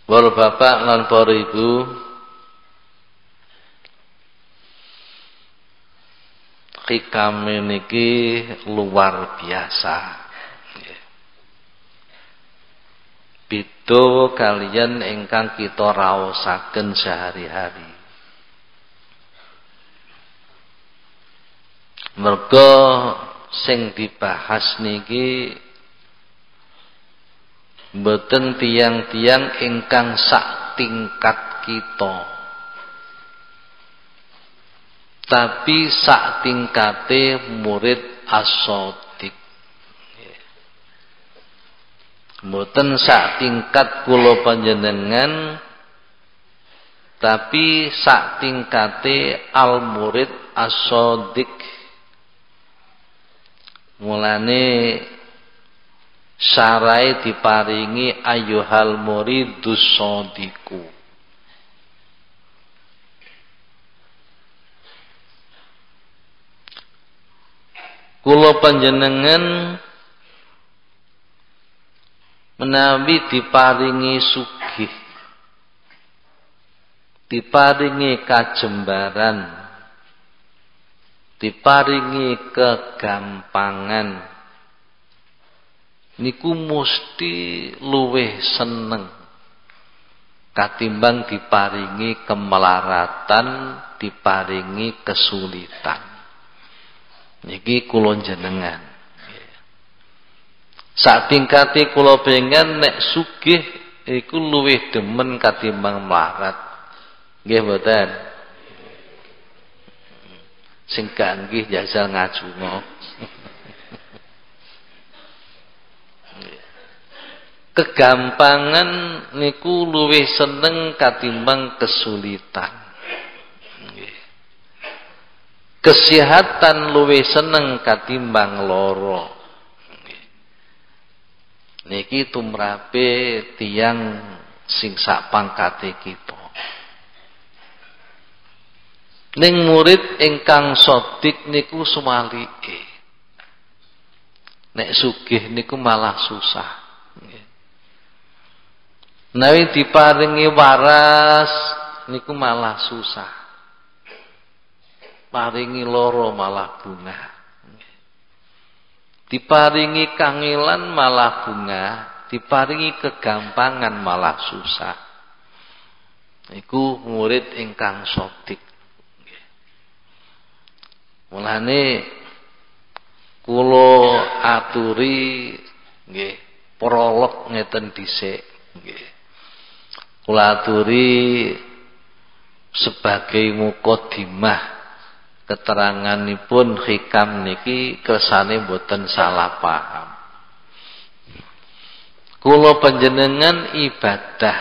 Para bapak lan para ibu, hikam niki luar biasa. Beda kalian ingkang kita raosaken sehari-hari. Merga sing dibahas niki mboten tiang-tiang ingkang sak tingkat kita, tapi sak tingkate murid as-shadiq. Mboten sak tingkat kula panjenengan, tapi sak tingkate al murid as-shadiq. Mulane syarai diparingi ayyuhal muridus shadiqu. Kula panjenengan menawi diparingi sugih, diparingi kajembaran, diparingi kegampangan, niku mesti luwih seneng katimbang diparingi kemelaratan, diparingi kesulitan. Niki kula jenengan. Sak tingkate kula pengen nek sugih iku luwih demen katimbang melarat. Nggih mboten? Sing kanggih jajal ngajungo. Kegampangan niku luwih seneng katimbang kesulitan. Kesehatan luwih seneng katimbang loro. Niki tumrape tiyang sing sak pangkate kita. Ning murid ingkang shadiq niku sumalike. Nek sugih niku malah susah. Nawi diparingi waras niku malah susah. Paringi loro malah bunga. Diparingi kangelan malah bunga, diparingi kegampangan malah susah. Iku murid ingkang shadiq. Mulane kula aturi nggih prolog ngeten dhisik nggih. Kula aturi sebagai mukadimah keteranganipun hikam niki kersane mboten salah paham. Kula panjenengan ibadah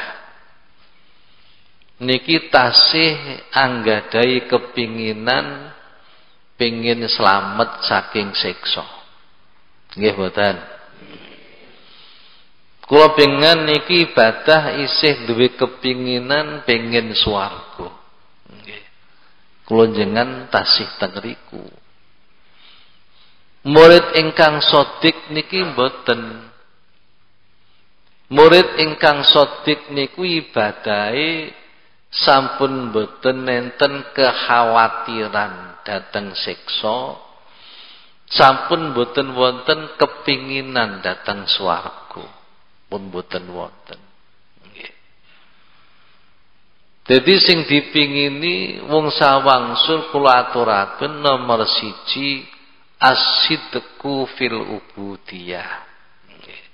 niki tasih anggadhahi kepinginan pengin selamat saking siksa. Nggih mboten? Kula pengen niki ibadah isih duwe kepinginan pengin swarga. Nggih. Kula jenengan tasih teng riku. Murid ingkang shadiq niki mboten. Murid ingkang shadiq niku ibadahe sampun mboten nenten kekhawatiran dateng siksa, sampun mboten wonten kepinginan dateng swarga, pun mboten wonten. Nggih. Dadi sing dipingini wong sawangsul kula aturaken nomor 1 as-sidqu fil ubudiyah. Nggih.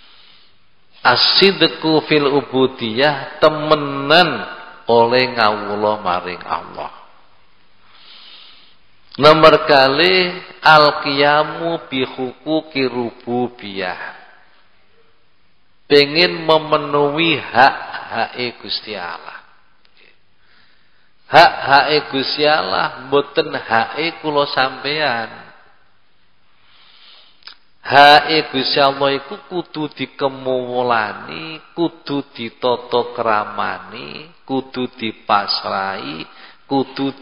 As-sidqu fil ubudiyah temenan oleh ngawula maring Allah. Nomor kali al-qiyamu bi huquqi rububiyah. Pengen memenuhi hak-hake Gusti Allah. Hak-hake Gusti Allah mboten hake kula sampean. Hake Gusti Allah iku kudu dikemulani, kudu ditata kramani, kudu dipasrahi, kudu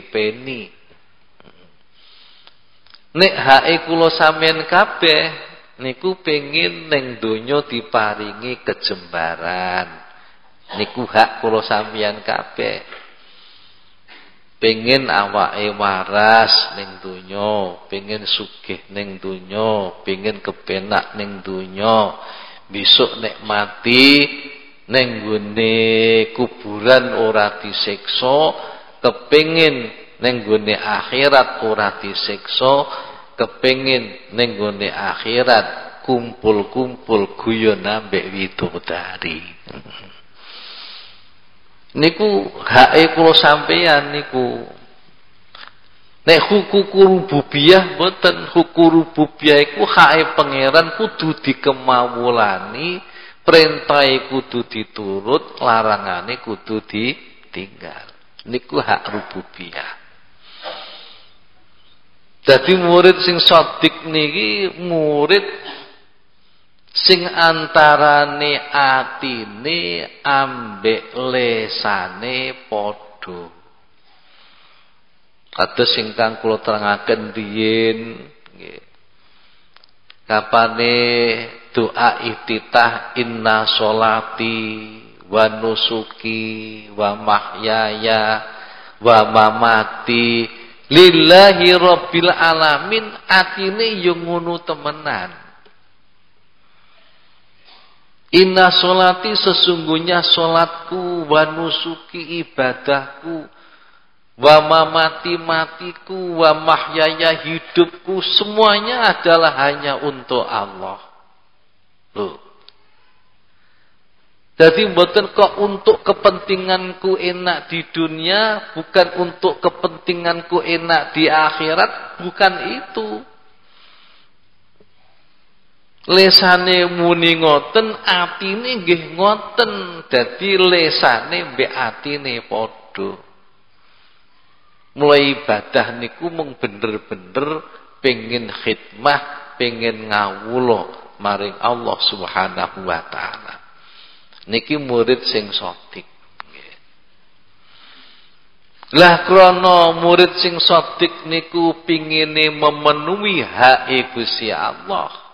di-DP-DP-ni. Nek hake kula sampean kabeh niku pengin ning donya diparingi kejembaran. Niku hak kula sampeyan kabeh. Pengin awake waras ning donya, pengin sugih ning donya, pengin kepenak ning donya. Besok nek mati ning gone kuburan ora disiksa, kepengin ning gone akhirat ora disiksa, kepengin ning gone akhirat kumpul-kumpul guyon ambek widodari. Niku hake kula sampeyan niku. Nek hukum rububiyah mboten, hukum rububiyah iku hake pangeran kudu dikemawulani, perintahe kudu diturut, larangane kudu ditinggal. Niku hak rububiyah. Dadi murid sing sodik niki murid sing antarane atine ambek lesane padha. Kados ingkang kula terangaken riyin nggih. Kapane doa iftitah inna sholati wa nusuki wa mahyaya wa mamati lillahi rabbil alamin, atine yo ngono temenan. Inna sholati, sesungguhnya sholatku, wa nusuki, ibadahku, wa mamati, matiku, wa mahyaya, hidupku, semuanya adalah hanya untuk Allah. Loh. Jadi mboten kok untuk kepentinganku enak di dunia, bukan untuk kepentinganku enak di akhirat, bukan itu. Lesane muni ngoten, atine nggih ngoten. Dadi lesane mbek atine padha. Mulai ibadah niku mung bener-bener pengin khidmah, pengin ngawula maring Allah Subhanahu wa taala. Niki murid sing sodik. Lah krana murid sing sodik niku pingine memenuhi hak Gusti Allah.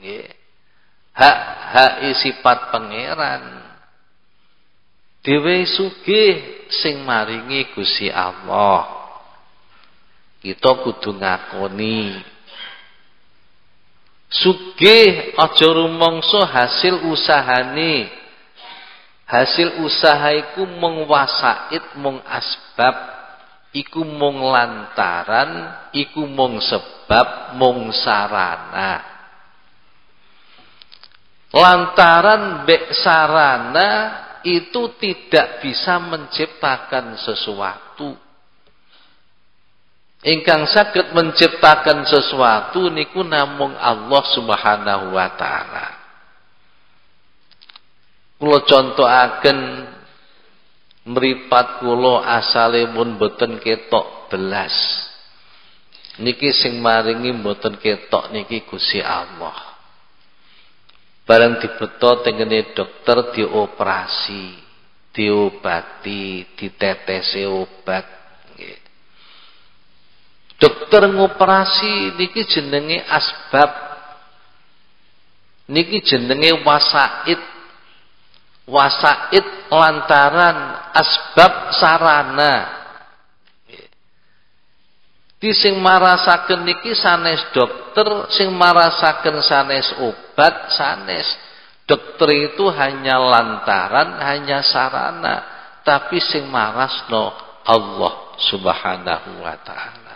Hak sifat pangeran. Dhewe sugih sing maringi Gusti Allah. Kita kudu ngakoni. Sugih aja rumangsa hasil usahane. Hasil usaha iku mung wasaid, mung asbab, iku mung lantaran, iku mung sebab, mung sarana. Lantaran mbek sarana itu tidak bisa menciptakan sesuatu. Ingkang saged menciptakan sesuatu niku namung Allah Subhanahu wa taala. Kula contohaken mripat kula asale mun boten ketok belas. Niki sing maringi boten ketok niki Gusti Allah. Barang dibeto tengene dokter dioperasi, diobati, ditetesi obat. Dokter ngoperasi niki jenenge asbab. Niki jenenge wasaid. Wasaid lantaran, asbab sarana. Di sing marasaken niki sanes dokter, sing marasaken sanes obat, sanes. Dokter itu hanya lantaran, hanya sarana, tapi sing marasno Allah Subhanahu wa taala.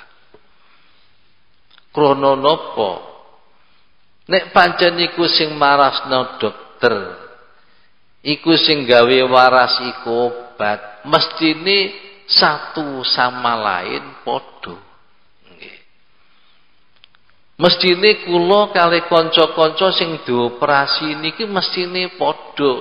Krana napa? Nek pancen iku sing marasno dokter, iku sing gawe waras iku obat, mestine satu sama lain padha. Mestine kula kali kanca-kanca sing dioperasi niki mestine padha.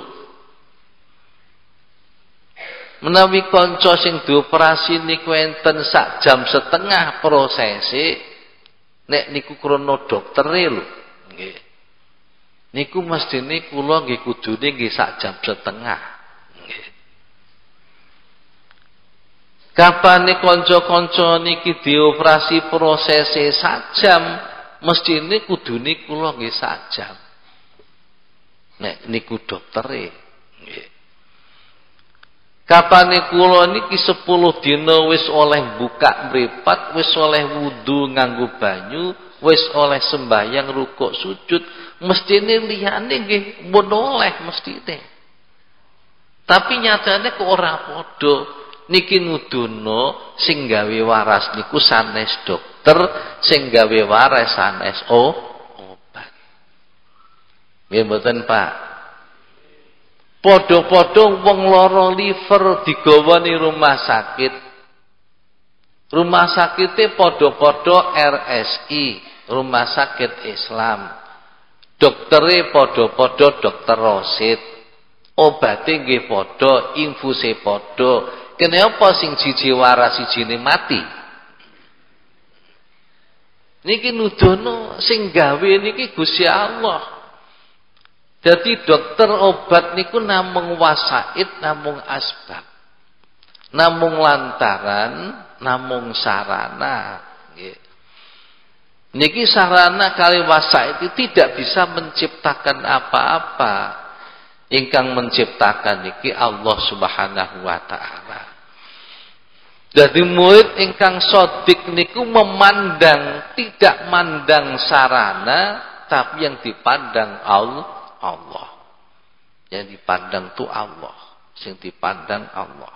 Menawi kanca sing dioperasi niku enten sak jam setengah prosese, nek niku krana doktere lho, nggih. Niku mestine kula nggih kudune nggih sak jam setengah. Nggih. Kapane kanca-kanca niki dioperasi prosese sak jam, mestine kudune kula nggih sak jam. Nek niku doktere nggih. Kapane kula niki 10 dina wis oleh buka mripat, wis oleh wudu nganggo banyu, wis oleh sembahyang rukuk sujud, mestine liyane nggih mun oleh mestine. Tapi nyatane kok ora padha. Niki nudono sing gawe waras niku sanes dokter, sing gawe waras sanes obat. Nggih mboten, Pak? Padha-padha wong lara liver digawani rumah sakit. Rumah sakite padha-padha RSI, Rumah Sakit Islam. Doktere padha-padha Dokter Rosid. Obate nggih padha, infuse padha. Kenapa sing siji waras sijine mati? Niki nudono sing gawe niki Gusti Allah. Jadi dokter obat niku namung wasaid, namung asbab. Namung lantaran, namung sarana. Nggih. Niki sarana kali wasaid itu tidak bisa menciptakan apa-apa. Ingkang menciptakan niki Allah Subhanahu wa taala. Jadi murid ingkang sodik niku memandang, tidak mandang sarana, tapi yang dipandang Allah. Yang dipandang tu Allah, sing dipandang Allah.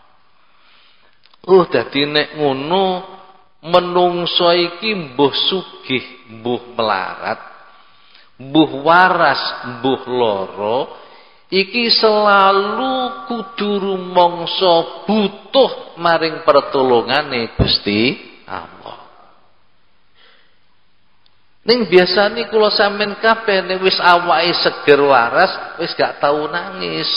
Dadi nek ngono menungso iki mbuh sugih, mbuh melarat, mbuh waras, mbuh lara, iki selalu kudu rumangsa butuh maring pertolongane Gusti Allah. Ning biasane kula sampean kabeh nek wis awake seger waras wis gak tau nangis.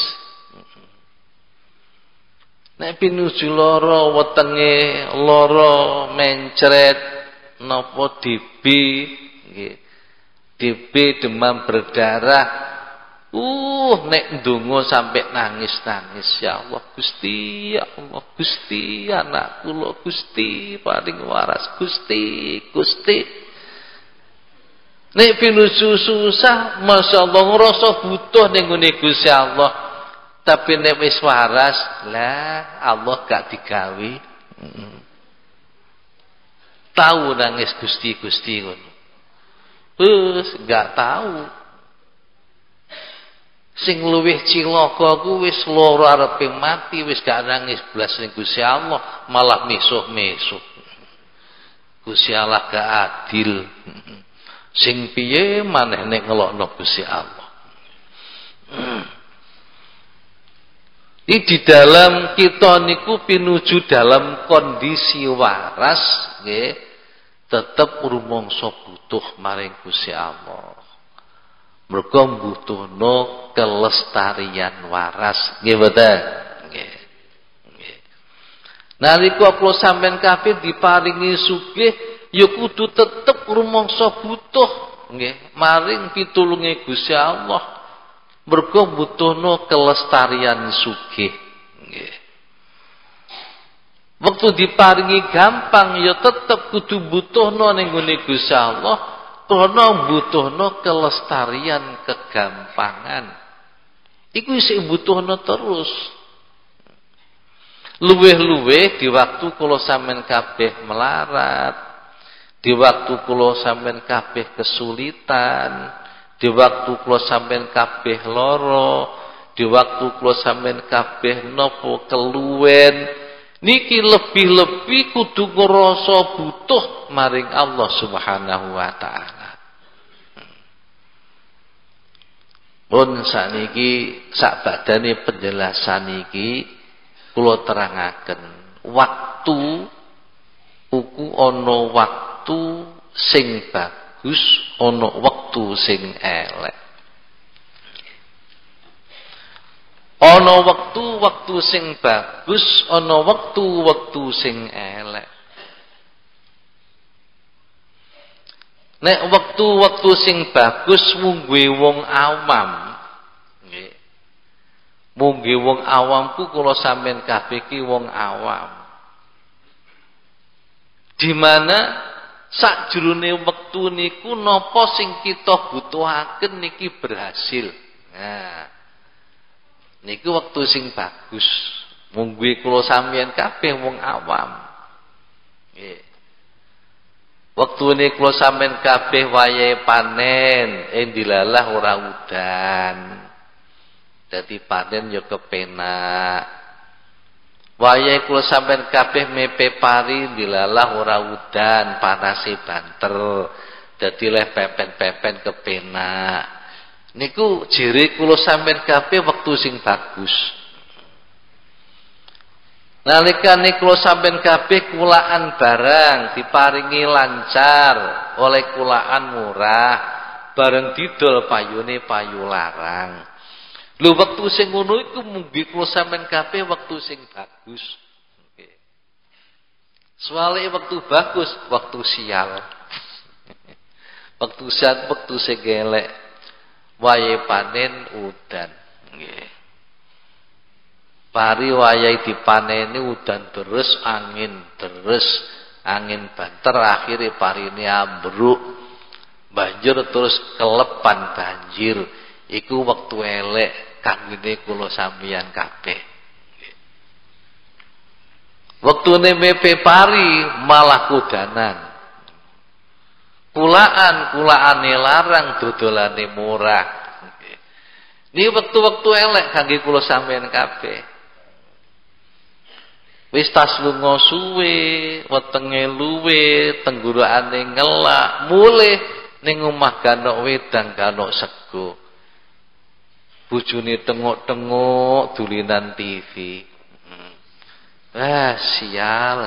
Nek pinuju lara wetenge lara mencret napa DB nggih. DB demam berdarah. Nek ndonga sampai nangis-nangis, ya Allah Gusti, ya Allah Gusti, anak kula Gusti, paling waras Gusti, Gusti. Nek pinuju susah, masyaallah ngrasa butuh ning ngene Gusti Allah. Tapi nek wis waras, lah Allah gak digawe. Tahu nangis Gusti ngono. Gak tahu. Sing luwih cilaka ku wis lara arepe mati, wis gak nangis blas ning Gusti Allah, malah misuh-misuh. Gusti Allah gak adil. Sing piye maneh nek ngelokno Gusti Allah. Di dalam kita niku pinuju dalam kondisi waras nggih, tetep rumangsa butuh maring Gusti Allah. Mergo mbutuhno kelestarian waras, nggih mboten? Nggih. Nggih. Nalika kula sampean kabeh diparingi sugih, ya kudu tetep rumangsa butuh, nggih, maring pitulunge Gusti Allah. Mergo mbutuhno kelestarian sugih, nggih. Waktu diparingi gampang, ya tetep kudu butuhno ning gone Gusti Allah. Karena butuhno kelestarian kegampangan. Iku isih butuhno terus. Luweh-luweh di waktu kula sampean kabeh melarat, di waktu kula sampean kabeh kesulitan, di waktu kula sampean kabeh lara, di waktu kula sampean kabeh napa keluwen, niki lebih-lebih kudu ngrasa butuh maring Allah Subhanahu wa taala. Pun sakniki sak badane penjelasan iki kula terangaken, waktu uku ana waktu sing bagus, ana wektu sing elek. Ana wektu sing bagus, ana wektu sing elek. Nek wektu sing bagus mungguhe wong awam. Nggih. Mungguhe wong awam ku kula sampean kabeh ki wong awam. Di mana sakjroning wektu niku napa sing kita butuhaken niki berhasil. Nah, niku wektu sing bagus. Mungguhe kula sampeyan kabeh wong awam. Nggih. Wektune kula sampeyan kabeh wayahe panen, dilalah ora udan. Dadi panen ya kepenak. Wayahe kula sampeyan kabeh mepe pari dilalah ora udan, panase banter. Dadi leh pepen-pepen kepenak. Niku jere kula sampeyan kabeh wektu sing bagus. Nalikane kula sampeyan kabeh kulaan barang diparingi lancar oleh kulaan murah, bareng didol payune payu larang. Lho wektu sing ngono iku munggi kula sampeyan kabeh wektu sing bagus. Nggih. Soale wektu bagus, wektu sial. Wektu sial, wektu sing elek. Wayahe panen udan. Nggih. Pari wayahe dipaneni udan terus, angin banter, akhirnya parine ambruk. Banjur terus kelepan banjir. Iku wektu elek kanggone kula sampeyan kabeh. Wektune mepe pari malah kudanan. Kulaane larang, dodolane murah. Ini wektu-wektu elek kangge kula sampeyan kabeh. Wis tas lunga suwe, wetenge luwe, tenggoroane ngelak, mulih ning omah ganok wedang ganok sego. Bojone tengok-tengok dulinan TV. Sial.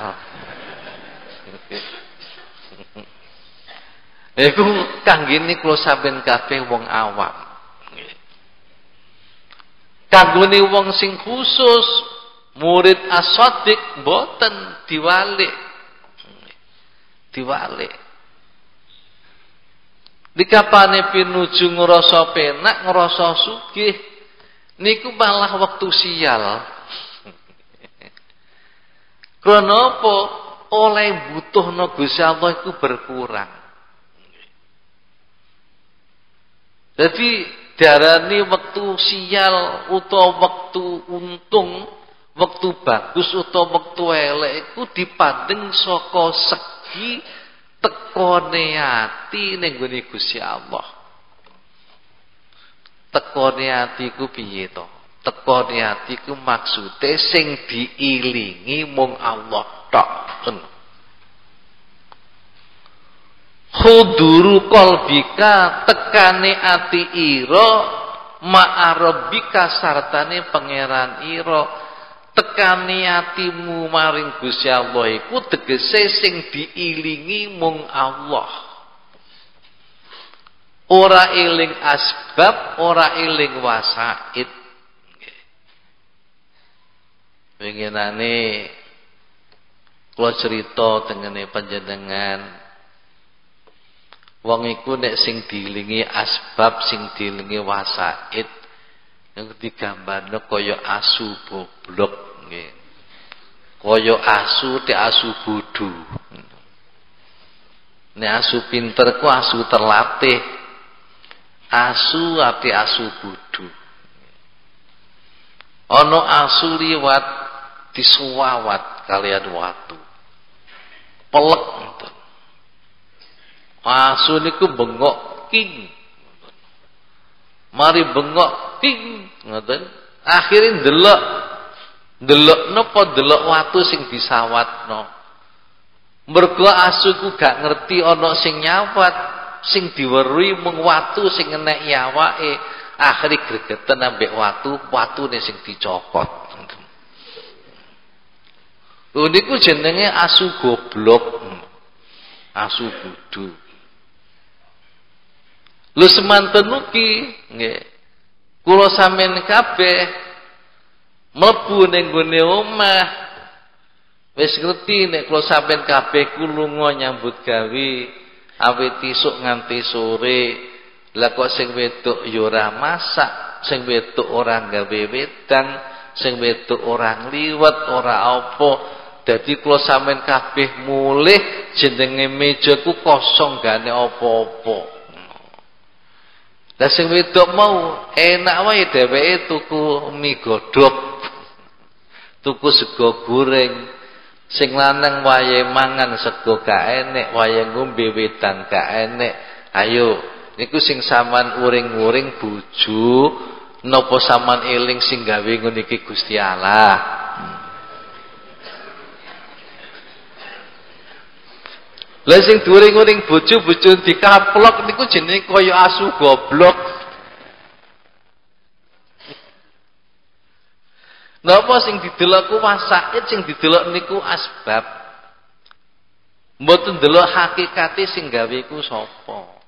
Iku kanggene kula sampeyan kabeh wong awam. Kanggone wong sing khusus murid as-shadiq mboten diwalik. Dikapane pinuju ngrasa penak, ngrasa sugih, niku malah wektu sial. Krana apa? Oleh butuhna Gusti Allah iku berkurang. Jadi darani wektu sial utawa wektu untung, wektu bagus utawa wektu elek iku dipandeng saka segi tekone ati ning gone Gusti Allah. Tekone ati ku piye to? Tekone ati ku maksude sing diilingi mung Allah tok. Khuduru qalbika, tekane ati ira ma'arabika sartane pangeran ira. Tekane atimu maring Gusti Allah iku tegese sing diilingi mung Allah. Ora eling asbab, ora eling wasaid. Pengenane kula crita tengene panjenengan, wong iku nek sing diilingi asbab, sing diilingi wasaid, yang digambarno kaya asu goblok nggih. Kaya asu te asu bodho. Nek asu pinter ku asu terlatih. Asu ate asu bodho. Ana asu liwat disuwawat kalian watu. Pelek ngoten. Asu niku bengok king. Mari bengok king ngoten. Akhire ndelok napa ndelok watu sing disawatno. Mergo asuku gak ngerti ana sing nyawat, sing diweruhi mung watu sing eneki awake. Akhire gregeten ambek watune sing dicokot. Lho niku jenenge asu goblok. Asu bodho. Lho semanten ugi nggih. Kula sampeyan kabeh mlebu ning gone omah wis ngerti nek kula sampeyan kabeh ku lunga nyambut gawe awit isuk nganti sore. Lah kok sing wedok ya ora masak, sing wedok ora gawe wedang, sing wedok ora ngliwet, ora apa. Dadi kula sampean kabeh mulih jenenge meja ku kosong gane apa-apa. Lah sing wedok mau enak wae dheweke tuku mie godhog. Tuku sego goreng. Sing lanang wae mangan sego gak enek, wae ngombe wedang gak enek. Ayo, niku sing sampean uring-uring bojo napa sampean eling sing gawe ngono iki Gusti Allah. Lah sing during-uring bojo dikaplok niku jenenge kaya asu goblok. Napa sing didelok ku wasaid, sing didelok niku asbab. Mboten ndelok hakikate sing gawe ku sapa.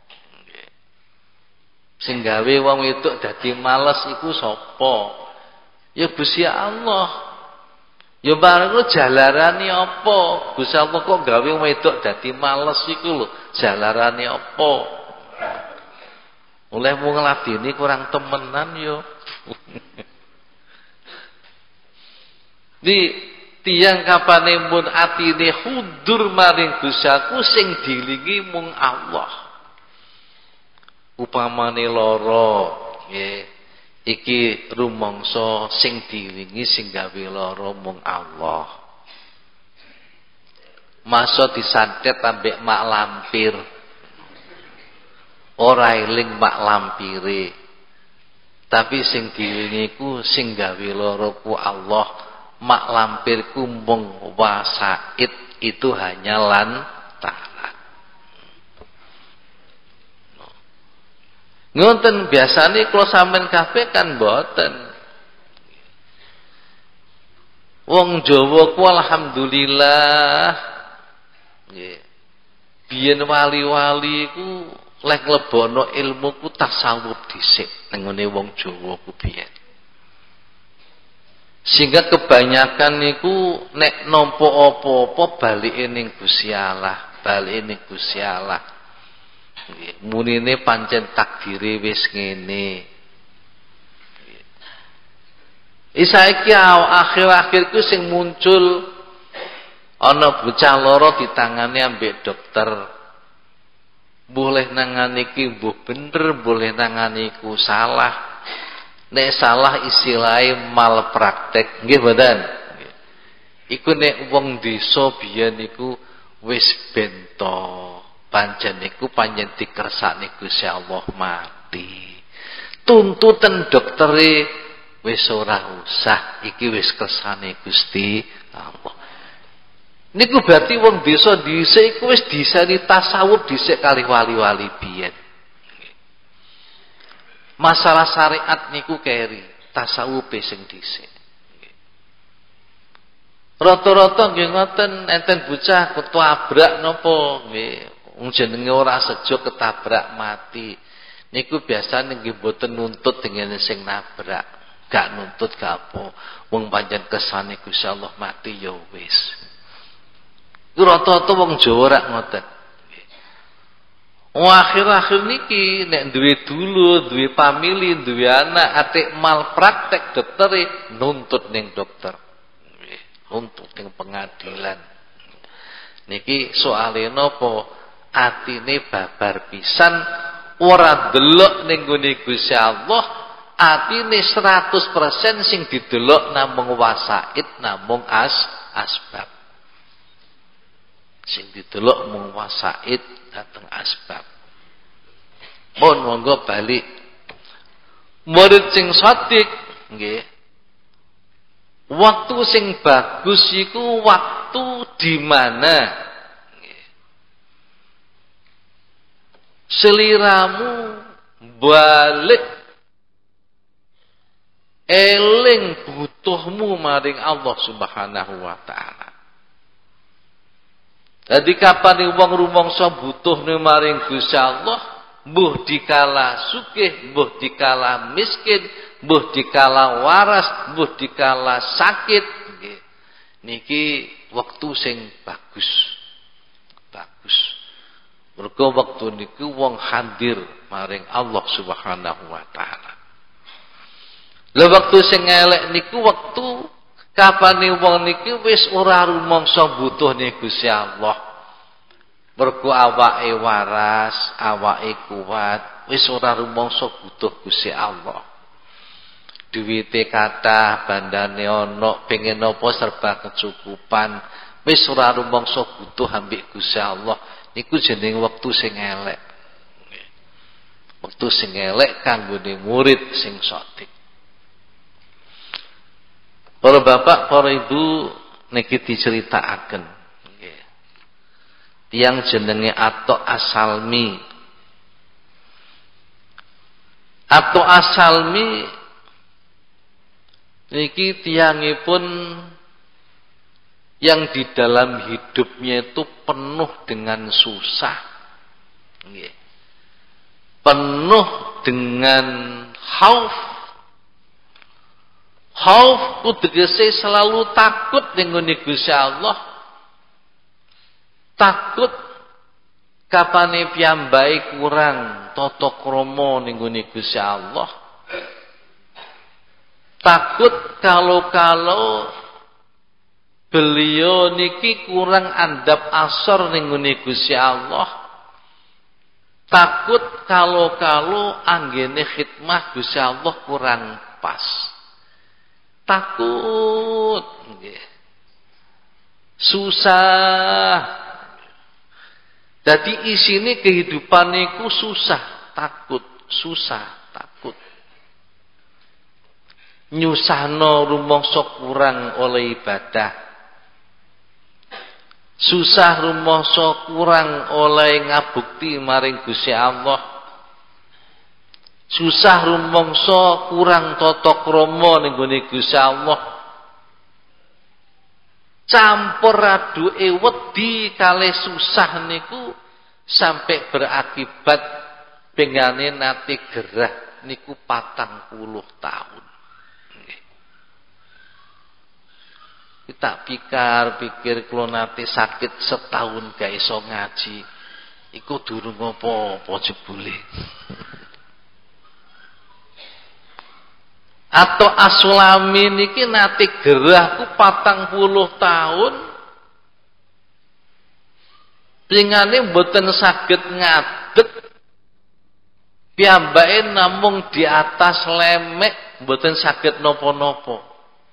Sing gawe wong wedok dadi males iku sapa? Ya Gusti Allah. Ya bareng jalarane apa? Gusti Allah kok gawe wong wedok dadi males iku lho, jalarane apa? Oleh mung ngladeni kurang temenan yo. Di tiyang kapane mun atine hudur maring Gusti aku sing dilingi mung Allah. Upamane lara nggih iki rumangsa sing dilingi sing gawe lara mung Allah. Masa disantet ambek mak lampir ora eling mak lampire, tapi sing dilingi ku sing gawe lara ku Allah. Mak lampirku mung wasaid itu hanya lantaran. Ngoten biasane kula sampean kabeh kan mboten. Wong Jawa ku alhamdulillah nggih. Biyen wali-wali ku lek lebono ilmu ku tasawuf dhisik nang ngene wong Jawa ku biyen. Sehingga kebanyakan niku nek nampa apa-apa balike ning Gusti Allah, balike ning Gusti Allah. Nggih, munine pancen takdire wis ngene. Saiki akhir-akhir ku sing muncul ana bocah lara ditangani ambek dokter. Boleh nangani iki mbuh bener, boleh nangani iku salah. Nek salah istilahé malpraktek, nggih mboten? Iku nek wong desa biyen niku wis bento. Pancen niku panjen dikersakne Gusti Allah mati. Tuntutan doktere wis ora usah, iki wis kersane Gusti Allah. Niku berarti wong desa dhisik iku wis diseni tasawuf dhisik kali wali-wali biyen. Masalah syariat niku keri tasawuf sing dhisik. Rata-rata nggih ngoten enten bocah ketabrak napa nggih wong jenenge ora sejo ketabrak mati. Niku biasane nggih mboten nuntut dengan sing nabrak, gak nuntut gak apa. Wong pancen kesane Gusti Allah mati ya wis. Rata-rata wong Jawa rak ngoten. Akhir-akhir niki nek duwe dulur, duwe famili, duwe anak, atik malpraktek doktere nuntut ning dokter. Nuntut ning pengadilan. Niki soalé napa? Atine babar pisan ora delok ning gone Gusti Allah, atine 100% sing didelok namung wasaid, namung asbab. Sing didelok mung wasaid dateng asbab. Mohon monggo balik. Murid sing shadiq nggih. Waktu sing bagus iku waktu di mana nggih. Seliramu balik eling butuhmu maring Allah Subhanahu wa taala. Jadi kapan wong rumangsa butuhne maring Gusti Allah, mbuh dikala sugih, mbuh dikala miskin, mbuh dikala waras, mbuh dikala sakit, nggih. Niki wektu sing bagus. Bagus. Mergo wektu niku wong hadir maring Allah Subhanahu wa taala. Lah wektu sing elek niku wektu Kapane wong niki wis ora rumangsa butuhne Gusti Allah. Mergo awake waras, awake kuat, wis ora rumangsa butuh Gusti Allah. Duwite kathah, bandane ana, pengen apa serba kecukupan, wis ora rumangsa butuh ambek Gusti Allah. Niku jeneng wektu sing elek. Wektu sing elek kanggone murid sing sotik. Para bapak, para ibu niki diceritakaken. Nggih. Tiyang jenenge Atok Asalmi. Atok Asalmi niki tiyangipun yang di dalam hidupnya itu penuh dengan susah. Nggih. Penuh dengan khauf. Khauf tegese selalu takut dengan Gusti Allah. Takut kapane piyambake kurang tata krama ning Gusti Allah. Takut kalau beliau niki kurang andap asor ning Gusti Allah. Takut kalau anggene khidmah Gusti Allah kurang pas. Takut, susah. Jadi isine kehidupan niku susah, takut, nyusahno rumangsa kurang oleh ibadah, susah rumangsa kurang oleh ngabukti maring Gusti Allah. Susah rumangsa kurang tata krama ning gone Gusti Allah. Campur aduke wedi kalih susah niku sampai berakibat pengane nate gerah niku 40 tahun. Kita pikir kula nate sakit setahun gak iso ngaji. Iku durung apa-apa jebule. Atau Asulami niki nate gerah ku 40 tahun. Pingane mboten saged ngadeg. Piyambake namung di atas lemek, mboten saged napa-napa.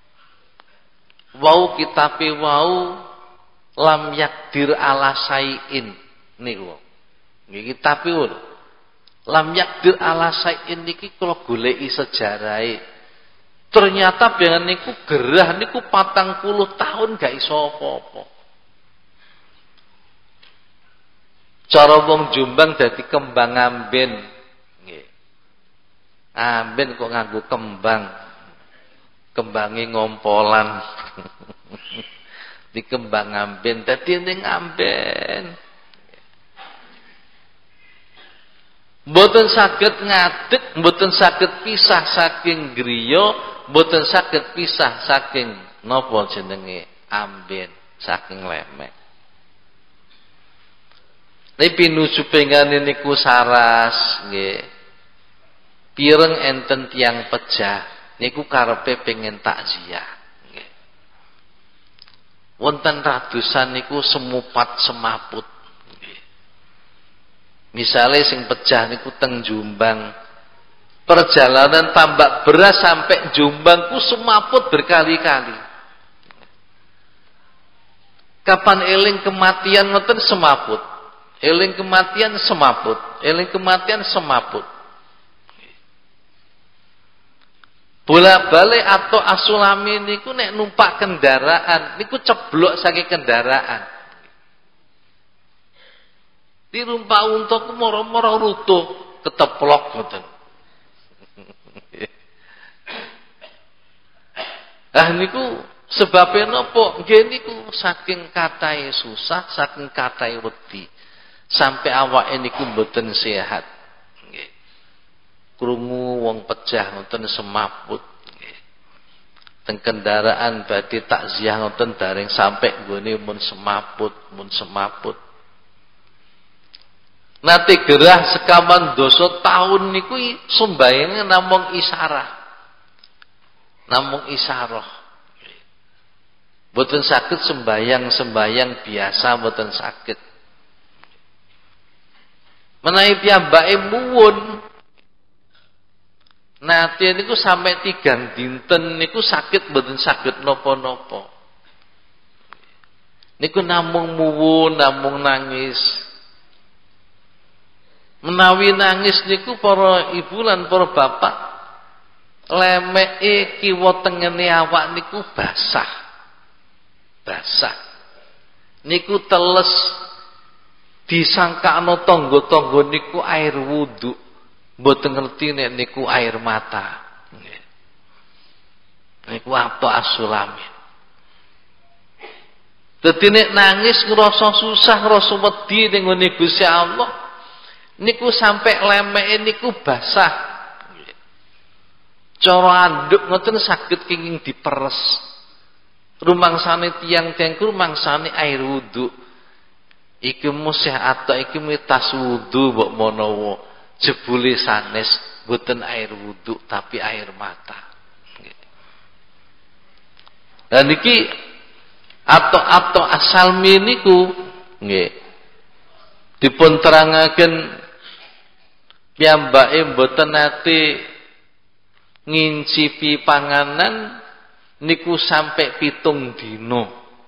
Wau kitabe wau lam yakdir ala sayin niku. Niki kitabe lam yakdir ala sayin niki kula goleki sejarahe. Ternyata dengan niku gerah niku 40 tahun gak iso apa-apa. Cara wong Jombang dadi kembang amben. Nggih. Amben kok nganggo kembang. Kembange ngompolan. Di kembang amben dadi ning amben. Mboten saged ngadeg, mboten saged pisah saking griya. Mboten saged pisah saking napa jenenge amben saking lemek. Nek pinuju pengane niku saras nggih. Pireng enten tiyang pejah niku karepe pengen takziah nggih. Wonten ratusan niku semupat semaput nggih. Misale sing pejah niku teng Jombang. Perjalanan tambak beras sampai Jombang ku semaput berkali-kali. Kapan eling kematian ngoten semaput. Eling kematian semaput. Eling kematian semaput. Bolak-balik atau Asulami niku nek numpak kendaraan niku ceblok saking kendaraan. Dirumpak unta ku moro-moro rutuh keteplok ngoten. Niku sebabnya napa? Nggih niku saking katahe susah, saking katahe wedi. Sampai awake niku mboten sehat. Nggih. Krungu wong pejah ngoten semaput nggih. Teng kendaraan badhe takziah ngoten daring sampai nggone mun semaput. Nate gerah sekaman dosa tahun niku sembayangnya namung isyarah. Mboten saged sembayang biasa, mboten saged. Menawi piyambake muwun nate niku sampai 3 dinten niku sakit mboten saged napa-napa. Niku namung muwun, namung nangis. Menawi nangis niku para ibu lan para bapak, lemeke kiwa tengene awak niku basah. Niku teles, disangkakno tangga-tangga niku air wudu. Mboten ngerti nek niku air mata. Niku apa asulamin. Dadi nek nangis ngrasa susah, ngrasa wedi ning ngene Gusti Allah, niku sampai lemeke niku basah. Cara anduk ngoten saged kenging diperes. Rumangsane tiyang-tiyang ku rumangsane air wudu. Iki musih atok iki mitas wudu mbok menawa jebule sanes mboten air wudu tapi air mata. Dan niki atok-atok asalmi niku nggih dipun terangaken piyambake mboten nate ngincipi panganan niku sampai 7 dina.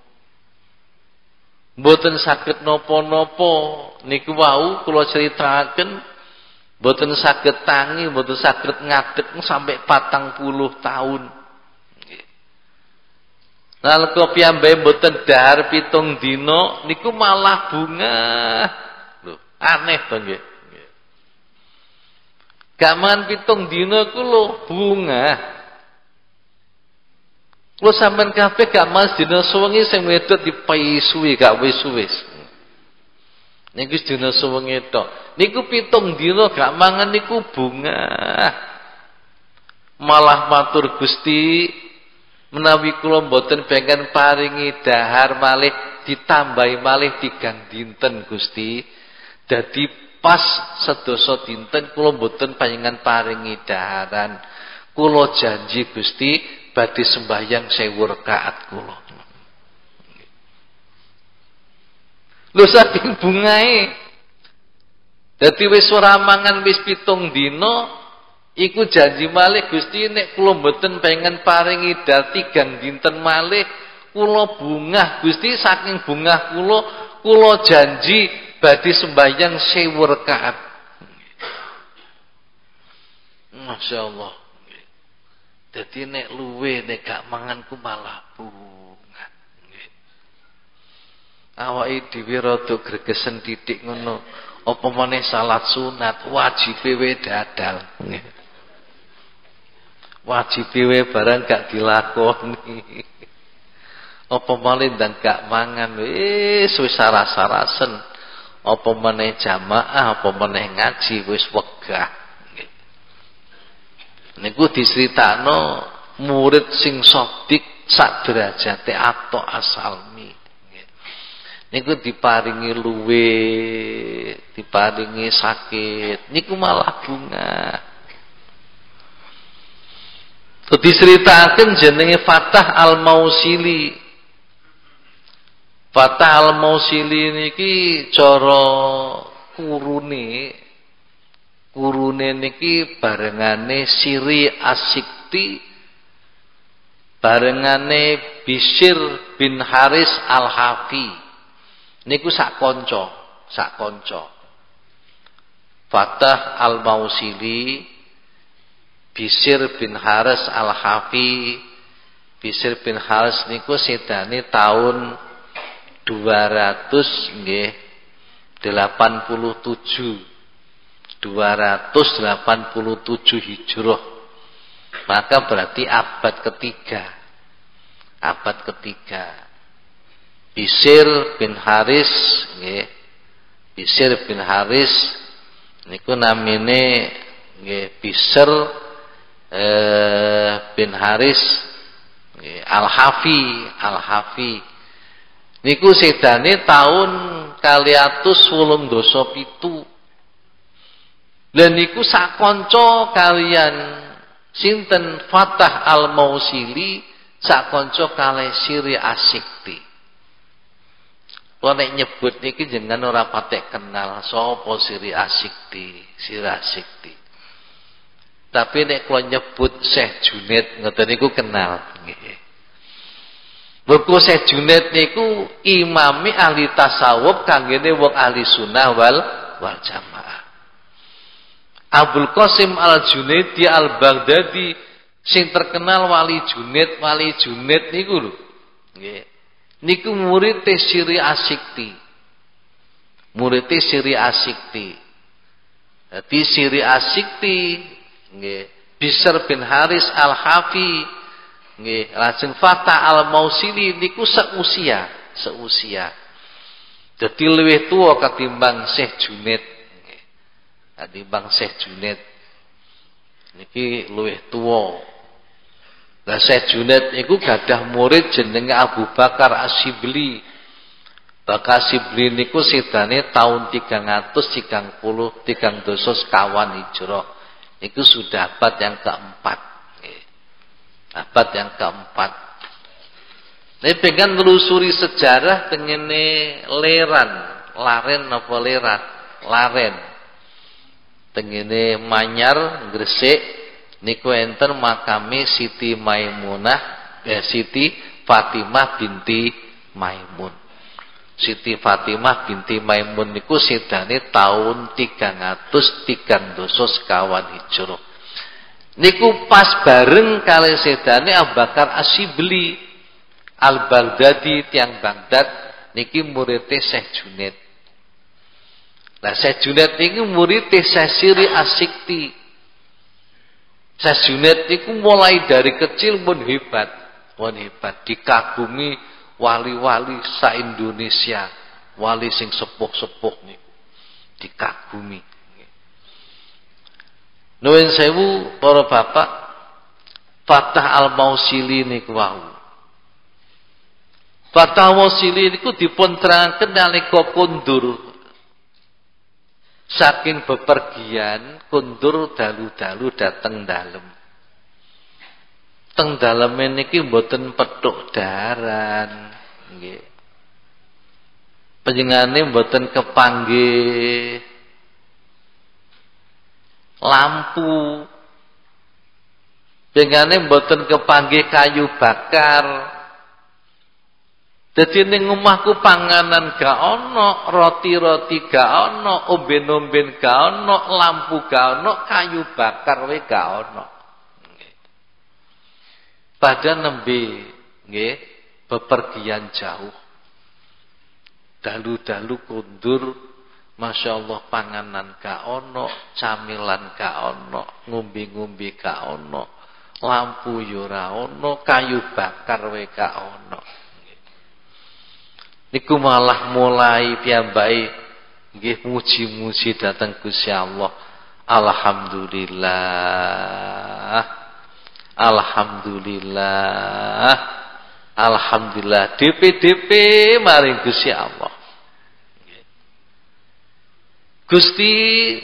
Mboten saged napa-napa niku wau kula critakaken, mboten saged tangi, mboten saged ngadeg sampai 40 tahun. Nalika piyambake mboten dahar 7 dina niku malah bunga. Lho, aneh to nggih. Gak mangan 7 dina ku lho bunga. Lho sampean kabeh gak mas dina suwengi sing wedok dipai suwi gak wis-wis. Niku dina suwengi tok. Niku 7 dina gak mangan niku bunga. Malah matur Gusti, menawi kula mboten pengen paringi dahar malih ditambahi malih 3 dinten Gusti. Dadi pas sedasa dinten kula mboten panjenengan paringi daharan. Kula janji Gusti badhe sembahyang 1000 rakaat kula. Lho saking bungae. Dadi wis ora mangan wis 7 dina. Iku janji malih Gusti nek kula mboten pengen paringi dal 3 dinten malih kula bungah Gusti, saking bungah kula janji badhe sembahyang 1000 rakaat. Masyaallah. Dadi nek luwe nek gak mangan ku malah bungah. Awake dhewe rada gregesen titik ngono. Apa meneh salat sunat wajibe we dadal. Wajibe we barang gak dilakoni. Apa malih ndang gak mangan wis sarah-sarasen. Apa meneh jamaah, apa meneh ngaji wis wegah. Niku diceritakno murid sing sodik sak derajate Atok Asalmi. Niku diparingi luwe, diparingi sakit, niku malah bunga. Diceritakan jenenge Fatah Al-Mausili. Fatah Al-Mausili niki cara kurune niki barengane Siri As-Sikti, barengane Bishr bin Haris Al-Hafi. Niku sak kanca. Fatah Al-Mausili, Bishr bin Haris Al-Hafi. Bishr bin Haris niku sedane tahun 287 Hijrah. Maka berarti abad ketiga. Bishr bin Haris nggih. Bishr bin Haris niku namine nggih Bishr bin Haris Al-Hafi. Niku sedane tahun 287. Dan niku sakonco kalian sinten Fatah Al-Mausili sak kanca kalih Sri Asikti. Kula nek nyebut niki jenengan ora patek kenal sapa Sri Asikti, Sri Asikti. Tapi nek kula nyebut Syekh Junaid ngoten niku kenal nggih. Buku Syekh Junaid niku imami ahli tasawuf kanggene wong ahli sunnah wal jamaah. Abdul Qasim Al-Junaidi Al-Baghdadi sing terkenal wali Junaid niku lho. Nggih. Niku murid Sri Asikti. Murid Sri Asikti. Dadi Sri Asikti nggih, Bishr bin Haris Al-Hafi nggih, lajeng Fatah Al-Mausili niku seusia. Dadi luwih tuwa katimbang Syekh Junaid. Nggih. Katimbang Syekh Junaid. Niki luwih tuwa. Lah Syekh Junaid niku gadah murid jenenge Abu Bakar Asyibli. Bakar Asyibli niku sedane tahun 330 kawan Hijrah. Itu sudah abad yang keempat. Abad yang keempat. Ini pengen menelusuri sejarah tengene Laren apa Laren. Tengene Manyar, Gresik, niku enten makame Siti Maimunah, Siti Fatimah binti Maimun. Siti Fatimah binti Maimun niku sedane tahun 330 kawan Hijrah. Niku pas bareng kali sedane Abu Bakar Asyibli Al-Baghdadi tiang Baghdad niki murid Syekh Junaid. Nah Syekh Junaid niki murid Syekh Sri Asikti. Syekh Junaid niku mulai dari kecil pun hebat, dikagumi wali-wali sa-Indonesia, wali sing sepuh-sepuh niku dikagumi. Nuwun sewu para bapak, Fatah Al-Mausili niku wau. Fatah Al-Mausili niku dipun terangaken nalika kundur saking bepergian, kundur dalu-dalu dateng dalem. Teng daleme niki mboten pethuk daran nggih. Panjenengane mboten kepanggih lampu. Panjenengane mboten kepanggih kayu bakar. Dadi ning omahku panganan gak ana, roti-roti gak ana, omben-omben gak ana, lampu gak ana, kayu bakar wae gak ana. Pada nembe nggih bepergian jauh. Dalu-dalu kundur, masyaallah panganan gak ono, camilan gak ono, ngombe-ngombe gak ono, lampu yo ora ono, kayu bakar wae gak ono. Niku malah mulai piyambake nggih muji-muji dhateng Gusti Allah. Alhamdulillah. Alhamdulillah. Alhamdulillah DP maring Gusti Allah. Gusti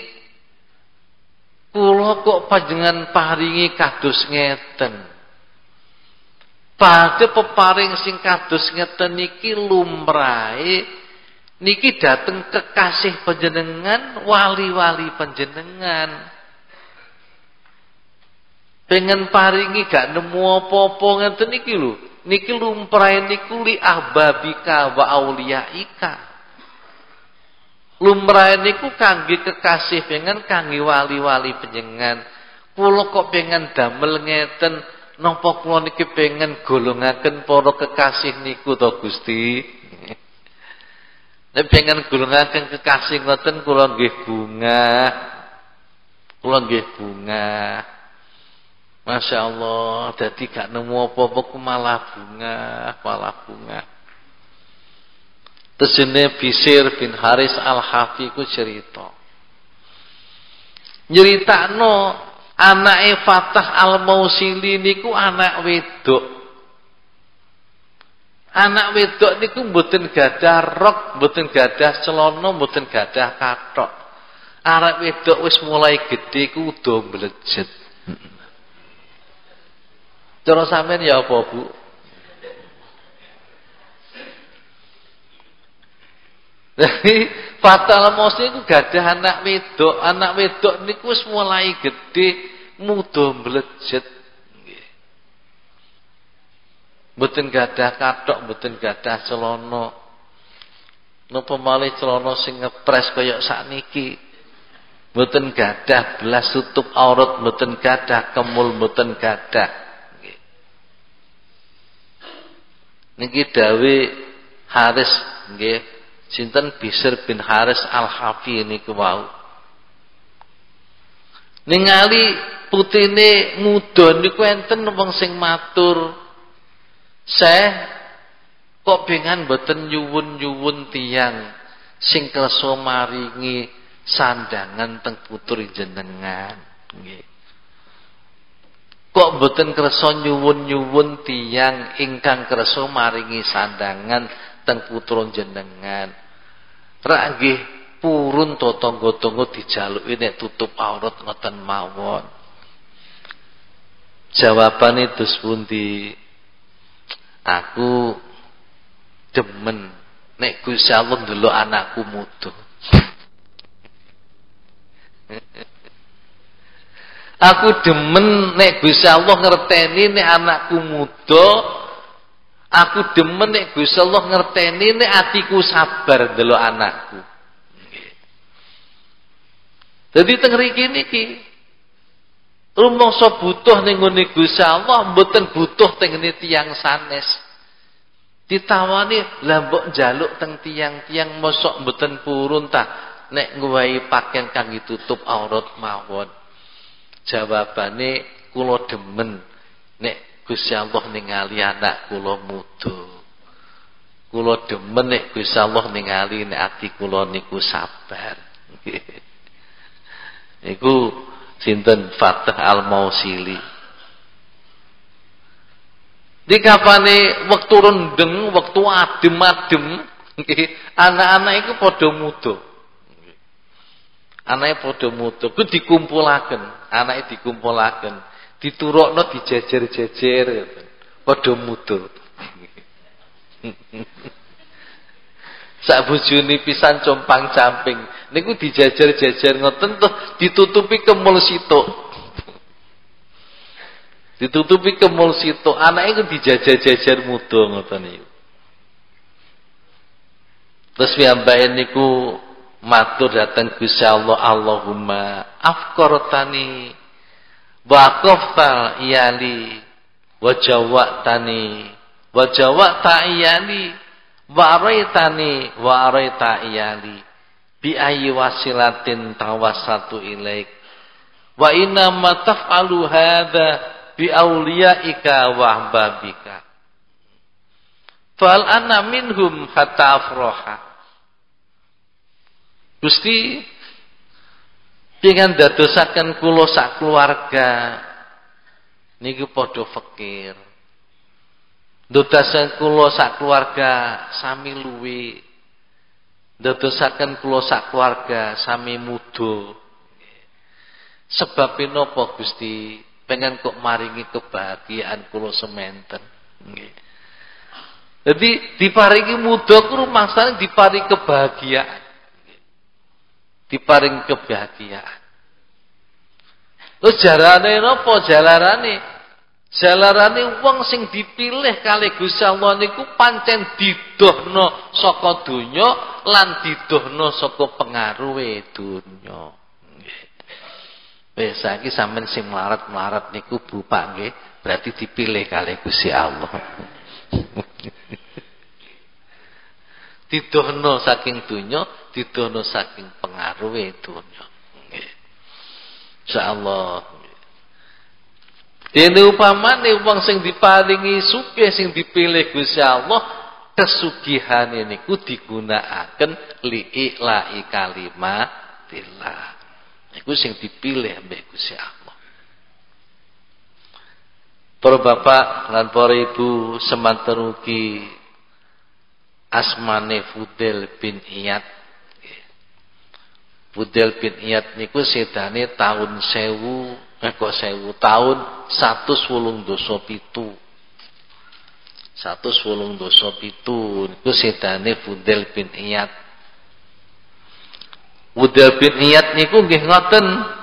kula kok panjenengan paringi kados ngeten. Padha peparing sing kados ngeten niki lumrahe niki dateng kekasih panjenengan, wali-wali panjenengan. Pengen paringi gak nemu apa-apa ngeten niki lho. Niki lumrahe niku li ahbabika wa auliyaika. Lumrahe niku kangge kekasih pengen kangge wali-wali panjenengan. Kula kok pengen damel ngeten, napa kula niki pengen golongaken para kekasih niku to Gusti. Nek pengen golongaken kekasih ngoten kula nggih bungah. Kula nggih bungah. Masya Allah, dadi gak nemu apa-apa ku malah bunga. Terus jenenge Bishr bin Haris Al-Hafi ku cerita. Nyeritakno anake Fatah Al-Mausili niku anak wedok. Anak wedok niku mboten gadah rok, mboten gadah celana, mboten gadah kathok. Anak wedok wis mulai gedhe ku udah mblejet. Cara sampean ya apa, Bu? Jadi fatal mos niku gadah anak wedok niku wis mulai gedhe muda mblejet. Nggih. Mboten gadah kathok, mboten gadah celana. Napa malih celana sing ngepres kaya sakniki. Mboten gadah belas tutup aurat, mboten gadah kemul, mboten gadah. Nggih. Niki dawuh Haris nggih. Sinten Bishr bin Haris Al-Hafi niku wau. Ningali putrine muda niku enten wong sing matur, "Syekh, kok bengan mboten nyuwun-nyuwun tiyang sing kersa maringi sandangan teng putri jenengan." Nggih. Kok mboten kersa nyuwun-nyuwun tiyang ingkang kersa maringi sandangan teng putra jenengan. Rak nggih purun to tangga-tangga dijaluki nek tutup aurat ngoten mawon. Jawabane dus pundi? Aku demen nek Gusti Allah ndelok anakku muda. Aku demen nek Gusti Allah ngerteni nek anakku muda. Aku demen nek Gusti Allah ngerteni nek atiku sabar ndelok anakku. Nggih. Dadi teng mriki niki rumangsa butuh ning ngene Gusti Allah mboten butuh teng ngene tiyang sanes. Ditawani lah mbok njaluk teng tiyang-tiyang mosok mboten purun ta nek ngwahi pakaian kangge tutup aurat mawon. Jawabane kula demen nek Gusti Allah ningali anak kula muda. Kula demen nek Gusti Allah ningali nek ati kula niku sabar. Niku sinten Fatah Al-Mausili. Dikapane wektu rendeng, wektu adem-adem, anak-anak iku padha muda. Anake padha muda, ku dikumpulaken, anake dikumpulaken. Diturukno dijejer-jejer padha muda. Sak bojone pisan compang-camping niku dijejer-jejer ngoten terus ditutupi kemul situk. Ditutupi kemul situk, anake iku dijejer-jejer muda ngoten niku. Terus piyambake niku matur dhateng Gusti Allah, Allahumma afqartani waqaftal iyali wajawatani wajawata iyali waraita iyali bi ayyi wasilatin tawassatu ilaik wa inna ma taf'alu hadza bi auliyaika wa ahbabika fal anna minhum hatta afraha. Gusti pengen dadosaken kula sak keluarga niku padha fakir. Dadosaken kula sak keluarga sami luwe. Dadosaken kula sak keluarga sami muda. Sebab napa Gusti? Pengen kok maringi kebahagiaan kula sementen. Nggih. Jadi diparingi muda ku rumangsane diparingi kebahagiaan. Diparing kebahagiaan. Terus jarane napa jalarane? Jalarane wong sing dipilih kalih Gusti Allah niku pancen didohno saka donya lan didohno saka pengaruhe donya. Nggih. Wis saiki sampean sing melarat-melarat niku Bu Pak nggih, berarti dipilih kalih Gusti Allah. Didohno saking donya, didohno saking pengaruhe donya. Nggih. Insyaallah. Dene upamane wong sing diparingi sugih sing dipilih Gusti Allah, kesugihane niku digunakaken li'ila'i kalimatillah. Niku sing dipilih mbek Gusti Allah. Para bapak lan para ibu semanten ugi asmane Fudail bin Iyad. Fudail bin Iyad niku sedane tahun 1000 tahun 187. 187 niku sedane Fudail bin Iyad. Fudail bin Iyad niku nggih ngoten.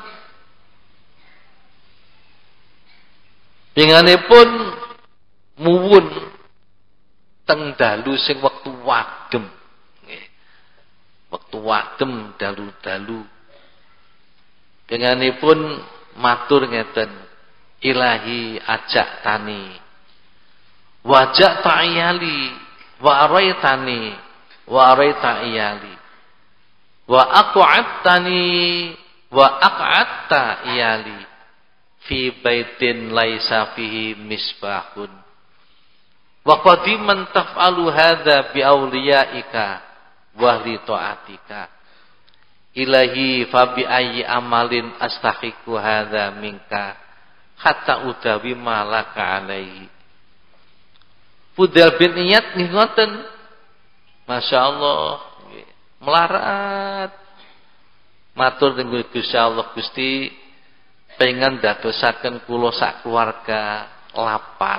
Pinganipun muwun teng dalu sing wektu wadem. Nggih. Wektu wadem dalu-dalu. Pinganipun matur ngeten, Ilahi ajak tani. Wajak ta'iyali wa araitani wa araita iyali. Wa aq'adtani wa aq'adta iyali fi baitin laisa fihi misbahun. Wa qadiman taf'alu hadza bi awliyaika wa li ta'atika. Ilahi fa bi ayyi amalin astahiqu hadza minka hatta udawi malaka alaihi. Fudail bin Iyad nggih ngoten. Masyaallah, melarat. Matur teng Gusti Allah, Gusti pengen dadosaken kula sak keluarga lapar.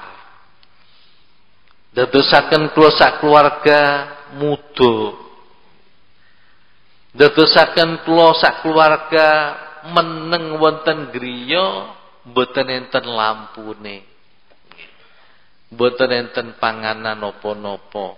Dadosaken kula sak keluarga muda. Dadosaken kula sak keluarga meneng wonten griya mboten enten lampune. Mboten enten panganan napa-napa.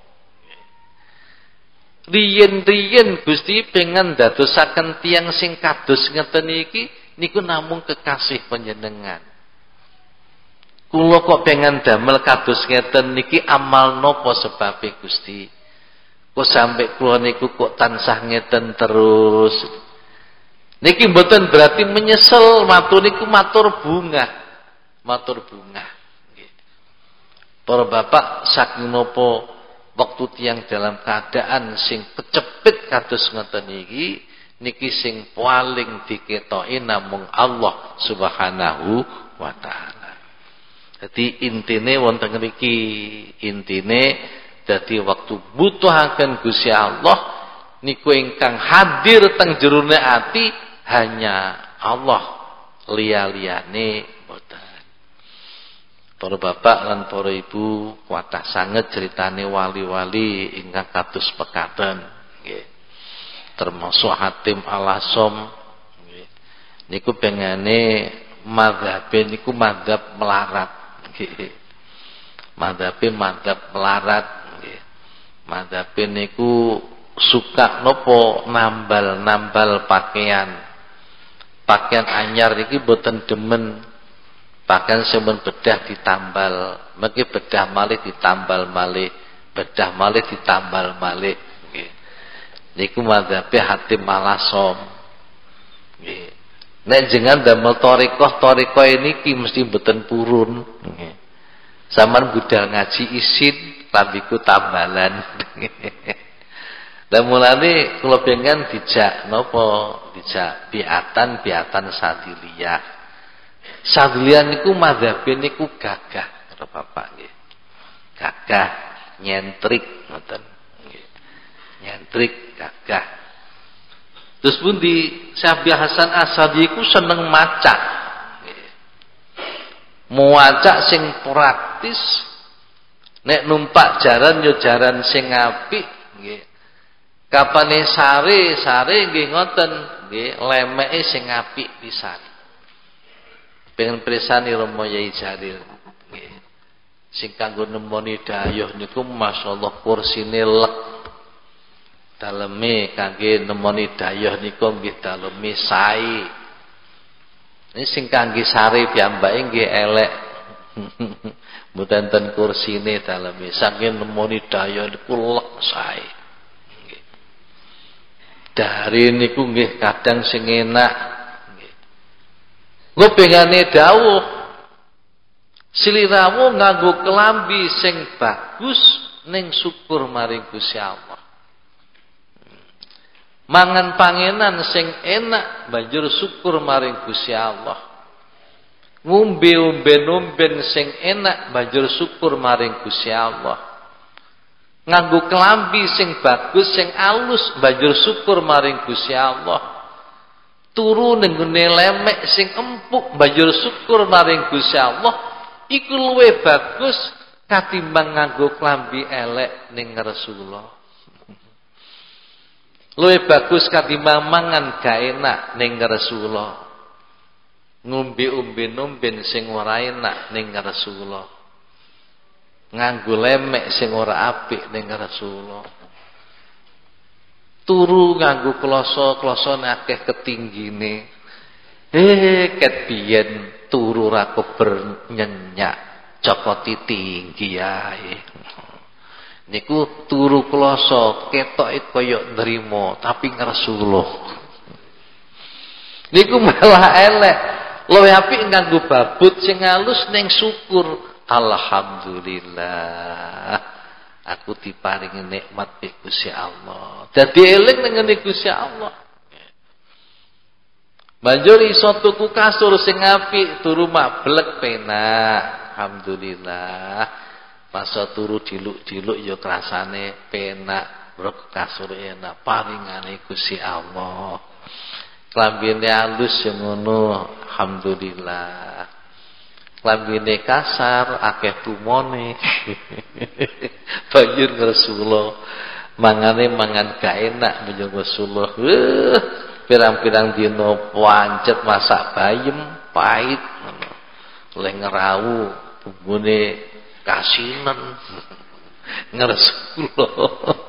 Riyen-riyen Gusti pengen dadosaken tiyang sing kados ngeten iki niku namung kekasih panjenengan. Kula kok pengen damel kados ngeten niki amal napa sebabe Gusti? Kok sampai kula niku kok tansah ngeten terus. Niki mboten berarti menyesal, matur niku matur bunga. Matur bunga. Para bapak saking napa waktu tiyang dalam keadaan sing kecepit kados ngoten iki niki sing paling diketoki namung Allah Subhanahu wa taala. Dadi intine wonten mriki, intine dadi waktu butuhaken Gusti Allah niku ingkang hadir teng jerone ati hanya Allah, liya-liyane boten. Para bapak lan para ibu kuatah sanget ceritane wali-wali ingkang kados pekaten nggih. Termasuk Hatim Al-Asom nggih. Niku pengane mazhabe niku mazhab melarat nggih. Mazhabe mazhab melarat nggih. Mazhabe niku suka nopo nambal-nambal pakaian. Pakaian anyar iki boten demen. Bahkan semen bedah ditambal, mengki bedah malih ditambal malih, bedah malih ditambal malih. Nggih. Niku mazhabe Hatim Al-Asom. Nggih. Nek jenengan damel thariqah niki mesti mboten purun. Nggih. Saman budal ngaji isin lambiku tambalan. Lah mulane kula pengen dijak napa? Dijak biatan sadiliyah. Sadilian niku mazhabe niku gagah karo bapak nggih. Gagah, nyentrik ngoten nggih. Nyentrik gagah. Terus pundi Syekh Hasan Asadi iku seneng maca. Nggih. Maca sing praktis. Nek numpak jaran yo jaran sing apik nggih. Kapane sare nggih ngoten nggih, lemeke sing apik pisan. Pengen presani Romo Yai Jalil nggih. Sing kanggo nemoni dayuh niku masyaallah kursine lek. Daleme kangge nemoni dayuh niku nggih daleme sae. Ini sing kangge sare piyambake nggih elek. Mboten ten kursine daleme saking nemoni dayuh niku lek sae. Nggih. Dari niku nggih kadang sing enak. Gue pengane dawuh siliramu nganggo kelambi sing bagus ning syukur maring Gusti Allah. Mangan pangenan sing enak banjur syukur maring Gusti Allah. Ngombe-omben sing enak banjur syukur maring Gusti Allah. Nganggo kelambi sing bagus sing alus banjur syukur maring Gusti Allah. Turu ning gone lemek sing empuk banjur syukur maring Gusti Allah iku luwih bagus katimbang nganggo klambi elek ning Rasulullah. Luwih bagus katimbang mangan gak enak ning Rasulullah. Ngombe-ombe sing ora enak ning Rasulullah. Nganggo lemek sing ora apik ning Rasulullah. Turu nganggo kloso-klosone akeh ketinggine. Ket biyen turu ra kober nyenyak, cokoti tinggi ae. Niku turu kloso ketoke kaya nrimo tapi Rasulullah. Niku malah elek. Luwih apik nganggo babut sing halus ning syukur. Alhamdulillah. Aku diparingi nikmat bi Gusti Allah. Dadi eling ning ngene Gusti Allah. Banjur iso tuku kasur sing apik, turu mablek penak. Alhamdulillah. Pas turu diluk-diluk ya rasane penak, brok kasur enak paringane Gusti Allah. Klambine halus ya ngono, alhamdulillah. Klambine kasar akeh tumone. Banjur Rasulullah mangane mangan gak enak menyang Rasulullah. Pirang-pirang dina pancet masak bayem pahit ngono. Oleh ngerawu bumbune kasinen. Rasulullah.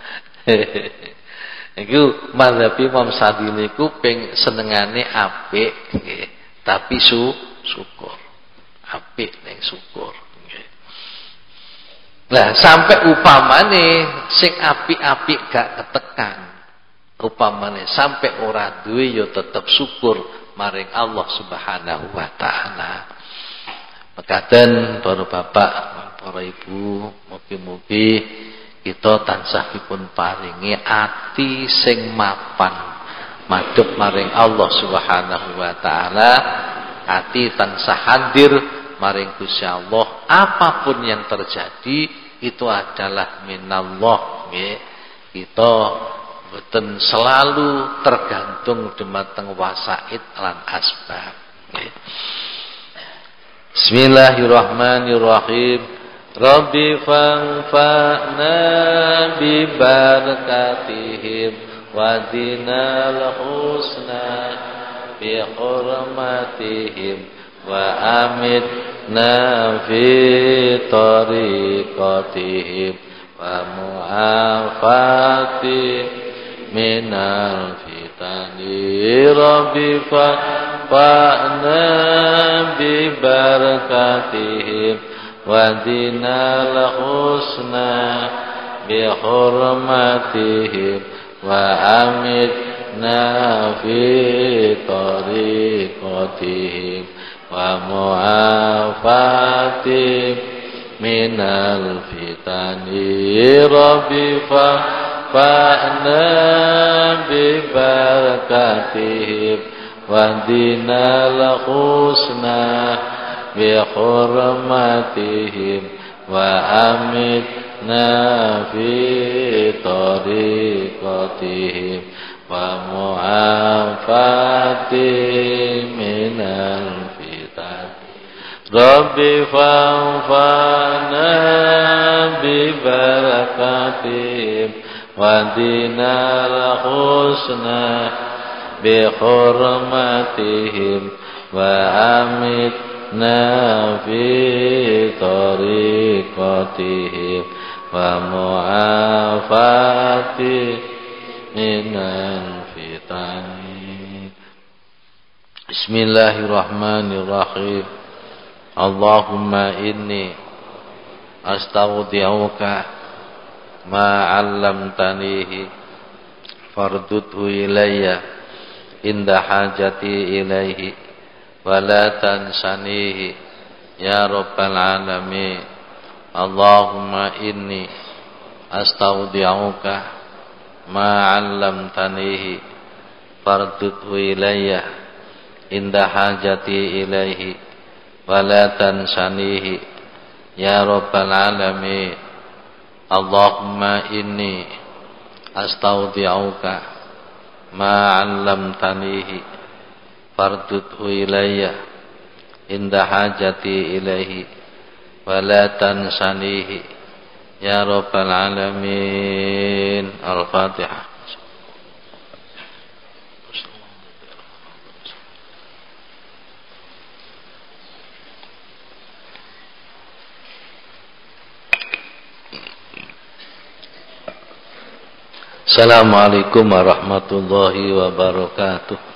Iku mazhab Imam Syafi'i niku ping senengane apik nggih, tapi syukur. Apik ning syukur nggih. Lah sampai upamane sing apik-apik gak ketekan. Upamane sampai ora duwe ya tetep syukur maring Allah Subhanahu wa taala. Mekaten para bapak, para ibu, mugi-mugi kita tansah dipun paringi ati sing mapan madhep maring Allah Subhanahu wa taala, ati tansah hadir maring Gusti Allah. Apapun yang terjadi itu adalah minallah nggih. Kita boten selalu tergantung dumateng wasaid lan asbab nggih. Bismillahirrahmanirrahim. Rabbi fanfa'na bi barakatihim wa dinal husna bi hurmatihim wa amitna fi tariqatihim wa mu'afati minal fitani. Rabbi fanfa'na bi barakatihim wa dinal husna bi hurmatihim wa amitna fi tariqatihim wa mu'afati minal fitani. Rabbi fa'na bi barakatihim wa dinal husna bi hurmatihim wa amitna fi tariqatihim wa mu'afati minal fitan. Rabbi fanfa'na bi barakatihim wa dinal husna bi hurmatihim wa amitna fi tariqatihim wa mu'afati minal fitani. Bismillahirrahmanirrahim. Allahumma inni astaghfiruka ma 'allamtanihi fardudhu ilayya inda hajati ilaihi wa la tansanihi ya rabbal alamin. Allahumma inni astaghfiruka ma 'allamtanihi fardudhu ilayya inda hajati ilaihi wa la tansanihi ya rabbal alamin. Allahumma inni astaghfiruka ma 'allamtanihi fardudhu ilayya inda hajati ilaihi wa la tansanihi ya rabbal alamin. Al-Fatihah. Assalamualaikum warahmatullahi wabarakatuh.